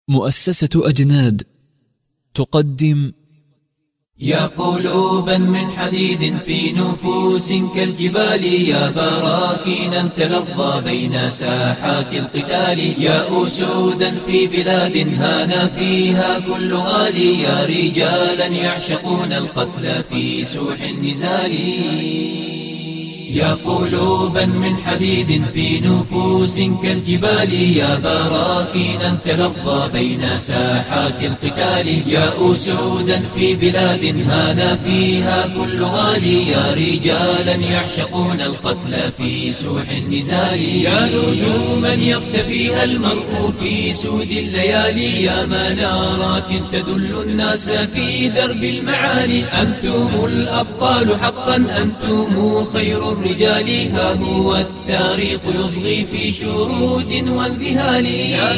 مؤسسة أجناد تقدم يا قلوبا من حديد في نفوس كالجبال، يا براكينا تلظى بين ساحات القتال، يا أسودا في بلاد هان فيها كل غالي، يا رجالا يعشقون القتل في سوح النزال. يا قلوبا من حديد في نفوس كالجبال، يا براكينا تلظى بين ساحات القتال، يا أسودا في بلاد هان فيها كل غالي، يا رجالا يعشقون القتل في سوح النزال. يا نجوما يقتفيها المرء في سود الليالي، يا منارات تدل الناس في درب المعالي، أنتم الأبطال حقا، أنتم خير الرجال، ها هو التاريخ يصغي في شرود وانذهال. يا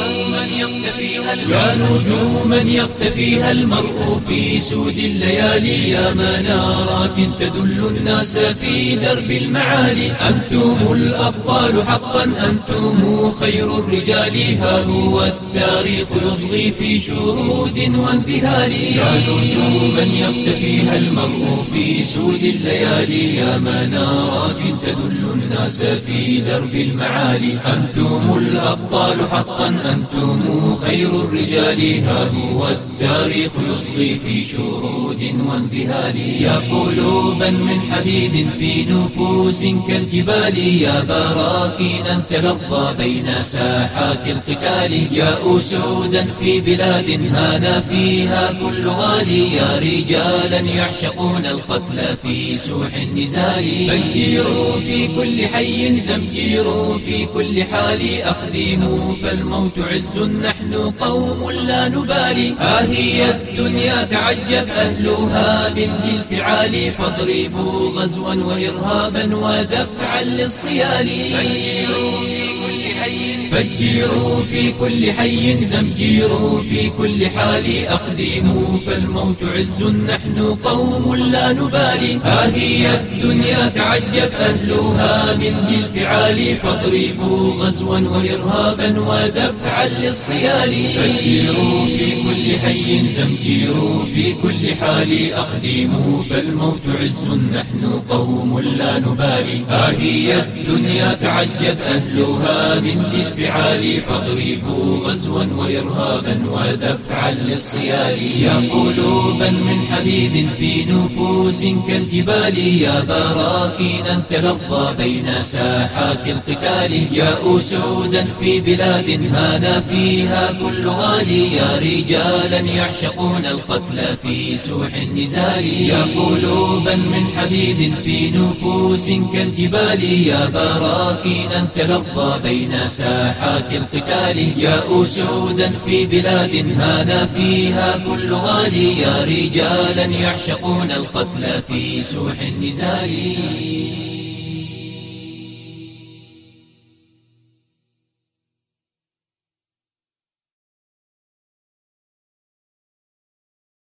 نجوما يقتفيها المرء في سود الليالي، يا منارات تدل الناس في درب المعالي، أنتم الأبطال حقا، أنتم خير الرجال، ها هو التاريخ يصغي في شرود وانذهال. يا نجوما يقتفيها المرء في سود الليالي، يا منارات تدل الناس في درب المعالي، أنتم الأبطال حقا، أنتم خير الرجال، ها هو التاريخ يصغي في شرود وانذهال. يا قلوبا من حديد في نفوس كالجبال، يا براكينا تلظى بين ساحات القتال، يا أسودا في بلاد هان فيها كل غالي، يا رجالا يعشقون القتل في سوح النزال. فجروا في كل حي، زمجروا في كل حال، أقدموا فالموت عز، نحن قوم لا نبالي، هي الدنيا تعجب أهلها من ذي الفعال، فاضربوا غزوا وإرهابا ودفعا للصيال. فجروا في كل حي، زمجروا في كل حال، أقدموا فالموت عز، نحن قوم لا نبالي، هي الدنيا تعجب أهلها من ذي الفعال، فاضربوا غزوا وإرهابا ودفعا للصيال. فجروا في كل حي، زمجروا في كل حال، أقدموا فالموت عز، نحن قوم لا نبالي، هي الدنيا تعجب أهلها من ذي الفعال، فاضربوا غزوا وإرهابا ودفعا للصيال. يا قلوبا من حديد في نفوس كالجبال، يا براكينا تلظى بين ساحات القتال، يا أسودا في بلاد هان فيها كل غالي، يا رجالا يعشقون القتل في سوح النزال. يا قلوبا من حديد في نفوس كالجبال، يا براكينا تلظى بين ساحات القتال، يا أسودا في بلاد هان فيها كل غالي، يا رجالا يعشقون القتل في سوح النزال.